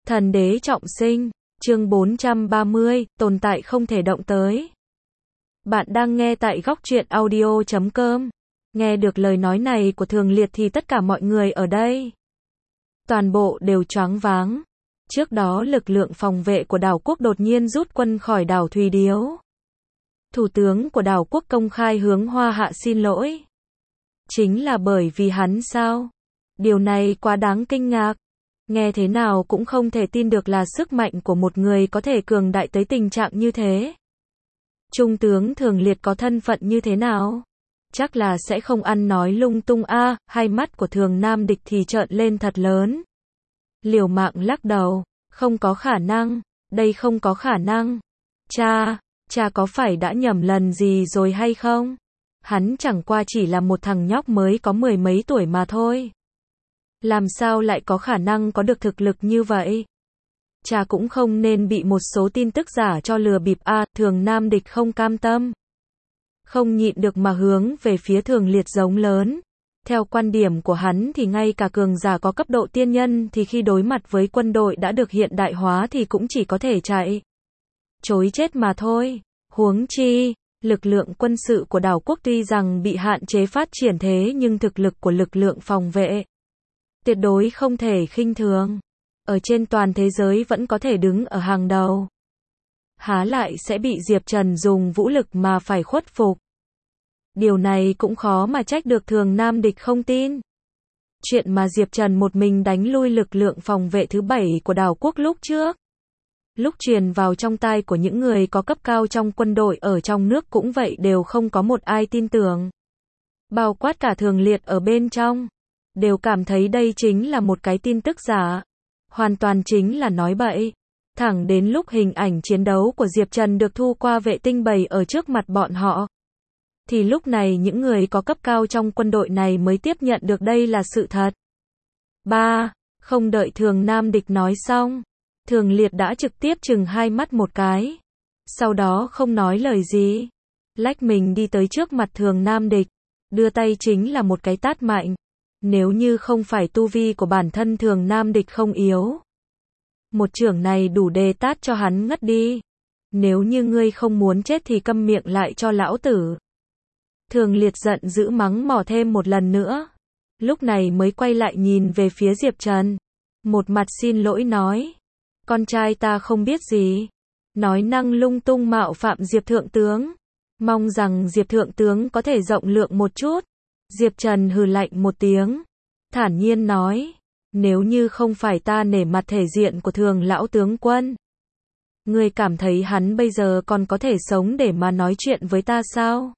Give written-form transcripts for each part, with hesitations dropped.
Thần đế trọng sinh, chương 430, tồn tại không thể động tới. Bạn đang nghe tại góc truyện audio.com. Nghe được lời nói này của Thường Liệt thì tất cả mọi người ở đây toàn bộ đều choáng váng. Trước đó lực lượng phòng vệ của đảo quốc đột nhiên rút quân khỏi đảo Thùy Điếu. Thủ tướng của đảo quốc công khai hướng Hoa Hạ xin lỗi. Chính là bởi vì hắn sao? Điều này quá đáng kinh ngạc. Nghe thế nào cũng không thể tin được là sức mạnh của một người có thể cường đại tới tình trạng như thế. Trung tướng Thường Liệt có thân phận như thế nào? Chắc là sẽ không ăn nói lung tung a. Hai mắt của Thường Nam Địch thì trợn lên thật lớn. Liều mạng lắc đầu, không có khả năng, đây không có khả năng. Cha có phải đã nhầm lần gì rồi hay không? Hắn chẳng qua chỉ là một thằng nhóc mới có mười mấy tuổi mà thôi. Làm sao lại có khả năng có được thực lực như vậy? Cha cũng không nên bị một số tin tức giả cho lừa bịp a. Thường Nam Địch không cam tâm. Không nhịn được mà hướng về phía Thường Liệt giống lớn. Theo quan điểm của hắn thì ngay cả cường giả có cấp độ tiên nhân thì khi đối mặt với quân đội đã được hiện đại hóa thì cũng chỉ có thể chạy chối chết mà thôi. Huống chi, lực lượng quân sự của đảo quốc tuy rằng bị hạn chế phát triển thế nhưng thực lực của lực lượng phòng vệ tuyệt đối không thể khinh thường. Ở trên toàn thế giới vẫn có thể đứng ở hàng đầu. Há lại sẽ bị Diệp Trần dùng vũ lực mà phải khuất phục. Điều này cũng khó mà trách được Thường Nam Địch không tin. Chuyện mà Diệp Trần một mình đánh lui lực lượng phòng vệ thứ 7 của đảo quốc lúc trước. Lúc truyền vào trong tai của những người có cấp cao trong quân đội ở trong nước cũng vậy đều không có một ai tin tưởng. Bao quát cả Thường Liệt ở bên trong. Đều cảm thấy đây chính là một cái tin tức giả. Hoàn toàn chính là nói bậy. Thẳng đến lúc hình ảnh chiến đấu của Diệp Trần được thu qua vệ tinh bày ở trước mặt bọn họ. Thì lúc này những người có cấp cao trong quân đội này mới tiếp nhận được đây là sự thật. Không đợi Thường Nam Địch nói xong. Thường Liệt đã trực tiếp trừng hai mắt một cái. Sau đó không nói lời gì. Lách mình đi tới trước mặt Thường Nam Địch. Đưa tay chính là một cái tát mạnh. Nếu như không phải tu vi của bản thân Thường Nam Địch không yếu. Một chưởng này đủ để tát cho hắn ngất đi. Nếu như ngươi không muốn chết thì câm miệng lại cho lão tử. Thường Liệt giận dữ mắng mỏ thêm một lần nữa. Lúc này mới quay lại nhìn về phía Diệp Trần. Một mặt xin lỗi nói. Con trai ta không biết gì. Nói năng lung tung mạo phạm Diệp Thượng Tướng. Mong rằng Diệp Thượng Tướng có thể rộng lượng một chút. Diệp Trần hừ lạnh một tiếng. Thản nhiên nói. Nếu như không phải ta nể mặt thể diện của Thường lão tướng quân. Ngươi cảm thấy hắn bây giờ còn có thể sống để mà nói chuyện với ta sao?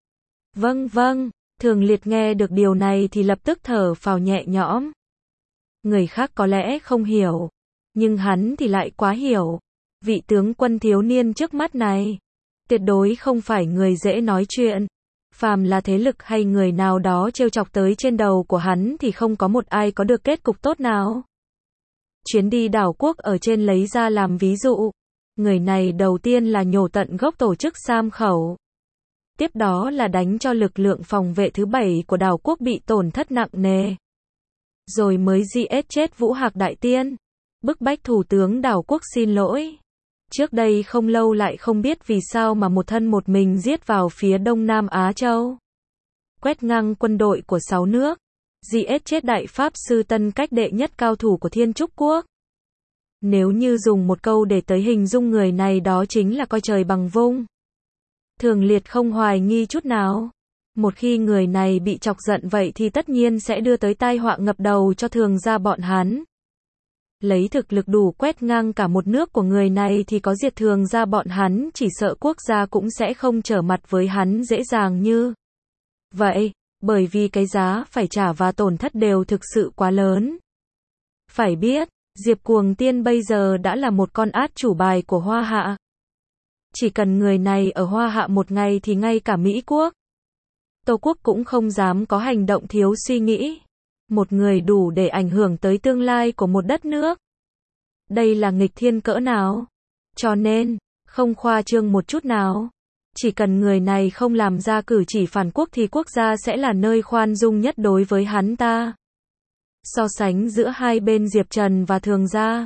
Vâng. Thường Liệt nghe được điều này thì lập tức thở phào nhẹ nhõm. Người khác có lẽ không hiểu. Nhưng hắn thì lại quá hiểu. Vị tướng quân thiếu niên trước mắt này. Tuyệt đối không phải người dễ nói chuyện. Phàm là thế lực hay người nào đó trêu chọc tới trên đầu của hắn thì không có một ai có được kết cục tốt nào. Chuyến đi đảo quốc ở trên lấy ra làm ví dụ. Người này đầu tiên là nhổ tận gốc tổ chức Sam Khẩu. Tiếp đó là đánh cho lực lượng phòng vệ thứ 7 của đảo quốc bị tổn thất nặng nề. Rồi mới giết chết Vũ Hạc Đại Tiên. Bức bách thủ tướng đảo quốc xin lỗi. Trước đây không lâu lại không biết vì sao mà một thân một mình giết vào phía Đông Nam Á Châu. Quét ngang quân đội của 6 nước. Giết chết Đại Pháp Sư Tân Cách đệ nhất cao thủ của Thiên Trúc Quốc. Nếu như dùng một câu để tới hình dung người này đó chính là coi trời bằng vung. Thường Liệt không hoài nghi chút nào. Một khi người này bị chọc giận vậy thì tất nhiên sẽ đưa tới tai họa ngập đầu cho Thường gia bọn hắn. Lấy thực lực đủ quét ngang cả một nước của người này thì có diệt Thường gia bọn hắn chỉ sợ quốc gia cũng sẽ không trở mặt với hắn dễ dàng như vậy, bởi vì cái giá phải trả và tổn thất đều thực sự quá lớn. Phải biết, Diệp Cuồng Tiên bây giờ đã là một con át chủ bài của Hoa Hạ. Chỉ cần người này ở Hoa Hạ một ngày thì ngay cả Mỹ Quốc, Tô Quốc cũng không dám có hành động thiếu suy nghĩ. Một người đủ để ảnh hưởng tới tương lai của một đất nước. Đây là nghịch thiên cỡ nào? Cho nên, không khoa trương một chút nào. Chỉ cần người này không làm ra cử chỉ phản quốc thì quốc gia sẽ là nơi khoan dung nhất đối với hắn ta. So sánh giữa hai bên Diệp Trần và Thường gia,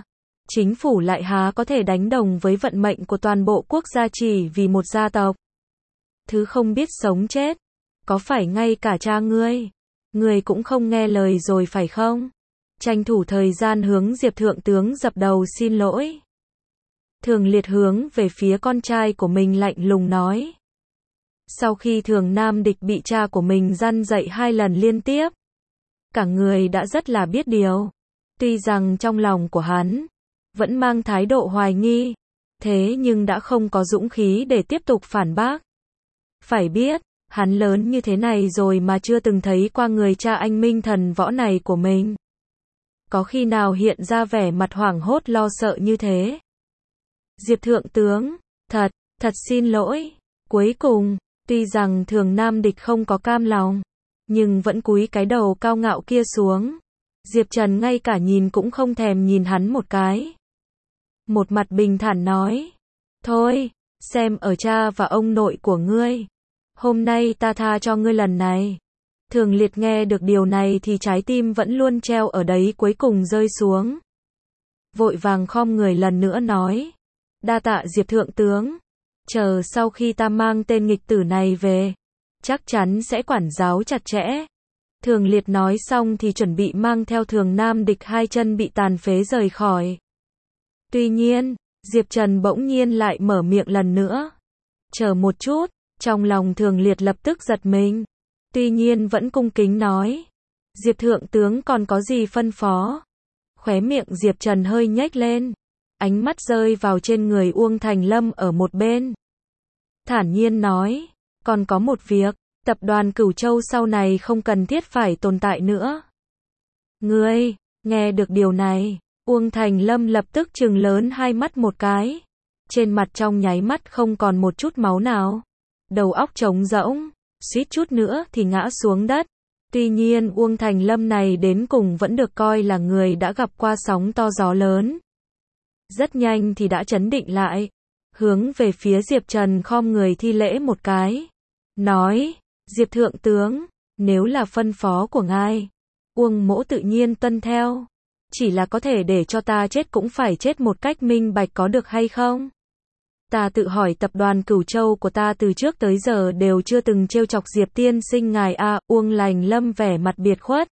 chính phủ lại há có thể đánh đồng với vận mệnh của toàn bộ quốc gia chỉ vì một gia tộc. Thứ không biết sống chết, có phải ngay cả cha ngươi cũng không nghe lời rồi phải không? Tranh thủ thời gian hướng Diệp thượng tướng dập đầu xin lỗi. Thường Liệt hướng về phía con trai của mình lạnh lùng nói. Sau khi Thường Nam Địch bị cha của mình răn dạy 2 lần liên tiếp, cả người đã rất là biết điều. Tuy rằng trong lòng của hắn vẫn mang thái độ hoài nghi, thế nhưng đã không có dũng khí để tiếp tục phản bác. Phải biết, hắn lớn như thế này rồi mà chưa từng thấy qua người cha anh minh thần võ này của mình. Có khi nào hiện ra vẻ mặt hoảng hốt lo sợ như thế? Diệp thượng tướng, thật xin lỗi. Cuối cùng, tuy rằng Thường Nam Địch không có cam lòng, nhưng vẫn cúi cái đầu cao ngạo kia xuống. Diệp Trần ngay cả nhìn cũng không thèm nhìn hắn một cái. Một mặt bình thản nói. Thôi, xem ở cha và ông nội của ngươi. Hôm nay ta tha cho ngươi lần này. Thường Liệt nghe được điều này thì trái tim vẫn luôn treo ở đấy cuối cùng rơi xuống. Vội vàng khom người lần nữa nói. Đa tạ Diệp thượng tướng. Chờ sau khi ta mang tên nghịch tử này về, chắc chắn sẽ quản giáo chặt chẽ. Thường Liệt nói xong thì chuẩn bị mang theo Thường Nam Địch 2 chân bị tàn phế rời khỏi. Tuy nhiên, Diệp Trần bỗng nhiên lại mở miệng lần nữa. Chờ một chút, trong lòng Thường Liệt lập tức giật mình. Tuy nhiên vẫn cung kính nói. Diệp thượng tướng còn có gì phân phó? Khóe miệng Diệp Trần hơi nhếch lên. Ánh mắt rơi vào trên người Uông Thành Lâm ở một bên. Thản nhiên nói. Còn có một việc, tập đoàn Cửu Châu sau này không cần thiết phải tồn tại nữa. Ngươi, nghe được điều này, Uông Thành Lâm lập tức trừng lớn hai mắt một cái. Trên mặt trong nháy mắt không còn một chút máu nào. Đầu óc trống rỗng, suýt chút nữa thì ngã xuống đất. Tuy nhiên Uông Thành Lâm này đến cùng vẫn được coi là người đã gặp qua sóng to gió lớn. Rất nhanh thì đã trấn định lại. Hướng về phía Diệp Trần khom người thi lễ một cái. Nói, Diệp thượng tướng, nếu là phân phó của ngài, Uông mỗ tự nhiên tuân theo. Chỉ là có thể để cho ta chết cũng phải chết một cách minh bạch có được hay không? Ta tự hỏi tập đoàn Cửu Châu của ta từ trước tới giờ đều chưa từng trêu chọc Diệp tiên sinh ngài a. Uông Lành Lâm vẻ mặt biệt khuất.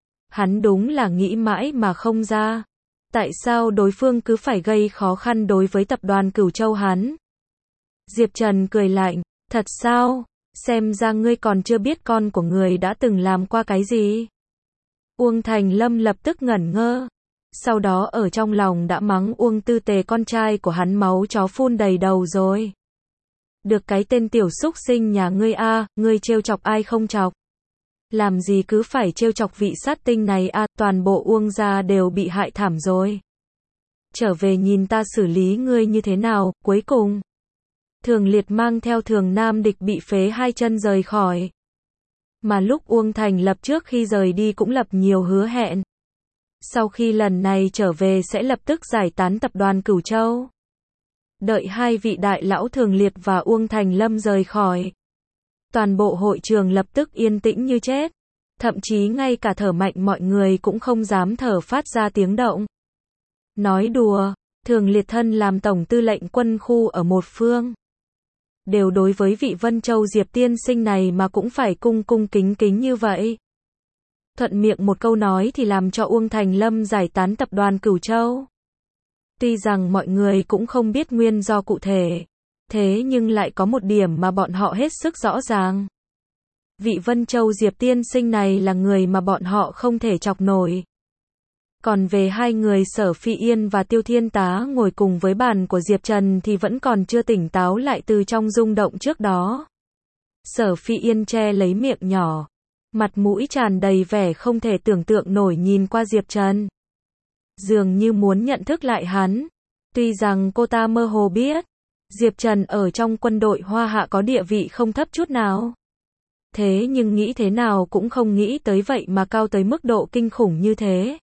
Hắn đúng là nghĩ mãi mà không ra. Tại sao đối phương cứ phải gây khó khăn đối với tập đoàn Cửu Châu hắn? Diệp Trần cười lạnh, thật sao? Xem ra ngươi còn chưa biết con của người đã từng làm qua cái gì. Uông Thành Lâm lập tức ngẩn ngơ. Sau đó ở trong lòng đã mắng Uông Tư Tề con trai của hắn máu chó phun đầy đầu rồi. Được cái tên tiểu súc sinh nhà ngươi a, ngươi trêu chọc ai không chọc? Làm gì cứ phải trêu chọc vị sát tinh này a, toàn bộ Uông gia đều bị hại thảm rồi. Trở về nhìn ta xử lý ngươi như thế nào. Cuối cùng, Thường Liệt mang theo Thường Nam Địch bị phế 2 chân rời khỏi. Mà lúc Uông Thành Lập trước khi rời đi cũng lập nhiều hứa hẹn. Sau khi lần này trở về sẽ lập tức giải tán tập đoàn Cửu Châu. Đợi 2 vị đại lão Thường Liệt và Uông Thành Lâm rời khỏi. Toàn bộ hội trường lập tức yên tĩnh như chết. Thậm chí ngay cả thở mạnh mọi người cũng không dám thở phát ra tiếng động. Nói đùa, Thường Liệt thân làm tổng tư lệnh quân khu ở một phương. Đều đối với vị Vân Châu Diệp tiên sinh này mà cũng phải cung cung kính kính như vậy. Thuận miệng một câu nói thì làm cho Uông Thành Lâm giải tán tập đoàn Cửu Châu. Tuy rằng mọi người cũng không biết nguyên do cụ thể, thế nhưng lại có một điểm mà bọn họ hết sức rõ ràng. Vị Vân Châu Diệp tiên sinh này là người mà bọn họ không thể chọc nổi. Còn về 2 người Sở Phi Yên và Tiêu Thiên Tá ngồi cùng với bàn của Diệp Trần thì vẫn còn chưa tỉnh táo lại từ trong rung động trước đó. Sở Phi Yên che lấy miệng nhỏ, mặt mũi tràn đầy vẻ không thể tưởng tượng nổi nhìn qua Diệp Trần. Dường như muốn nhận thức lại hắn. Tuy rằng cô ta mơ hồ biết, Diệp Trần ở trong quân đội Hoa Hạ có địa vị không thấp chút nào. Thế nhưng nghĩ thế nào cũng không nghĩ tới vậy mà cao tới mức độ kinh khủng như thế.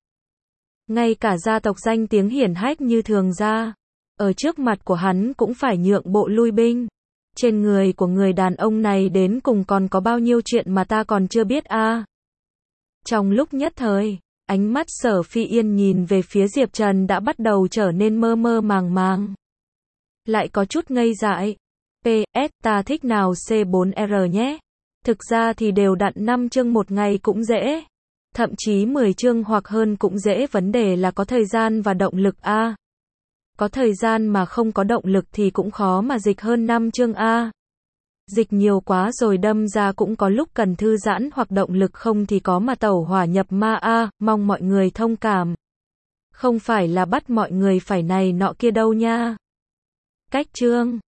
Ngay cả gia tộc danh tiếng hiển hách như Thường gia, ở trước mặt của hắn cũng phải nhượng bộ lui binh. Trên người của người đàn ông này đến cùng còn có bao nhiêu chuyện mà ta còn chưa biết a. Trong lúc nhất thời, Ánh mắt Sở Phi Yên nhìn về phía Diệp Trần đã bắt đầu trở nên mơ mơ màng màng. Lại có chút ngây dại. PS, ta thích nào C4R nhé. Thực ra thì đều đặn 5 chương một ngày cũng dễ. Thậm chí 10 chương hoặc hơn cũng dễ, vấn đề là có thời gian và động lực a. Có thời gian mà không có động lực thì cũng khó mà dịch hơn 5 chương a. Dịch nhiều quá rồi đâm ra cũng có lúc cần thư giãn hoặc động lực không thì có mà tẩu hỏa nhập ma a, mong mọi người thông cảm. Không phải là bắt mọi người phải này nọ kia đâu nha. Cách chương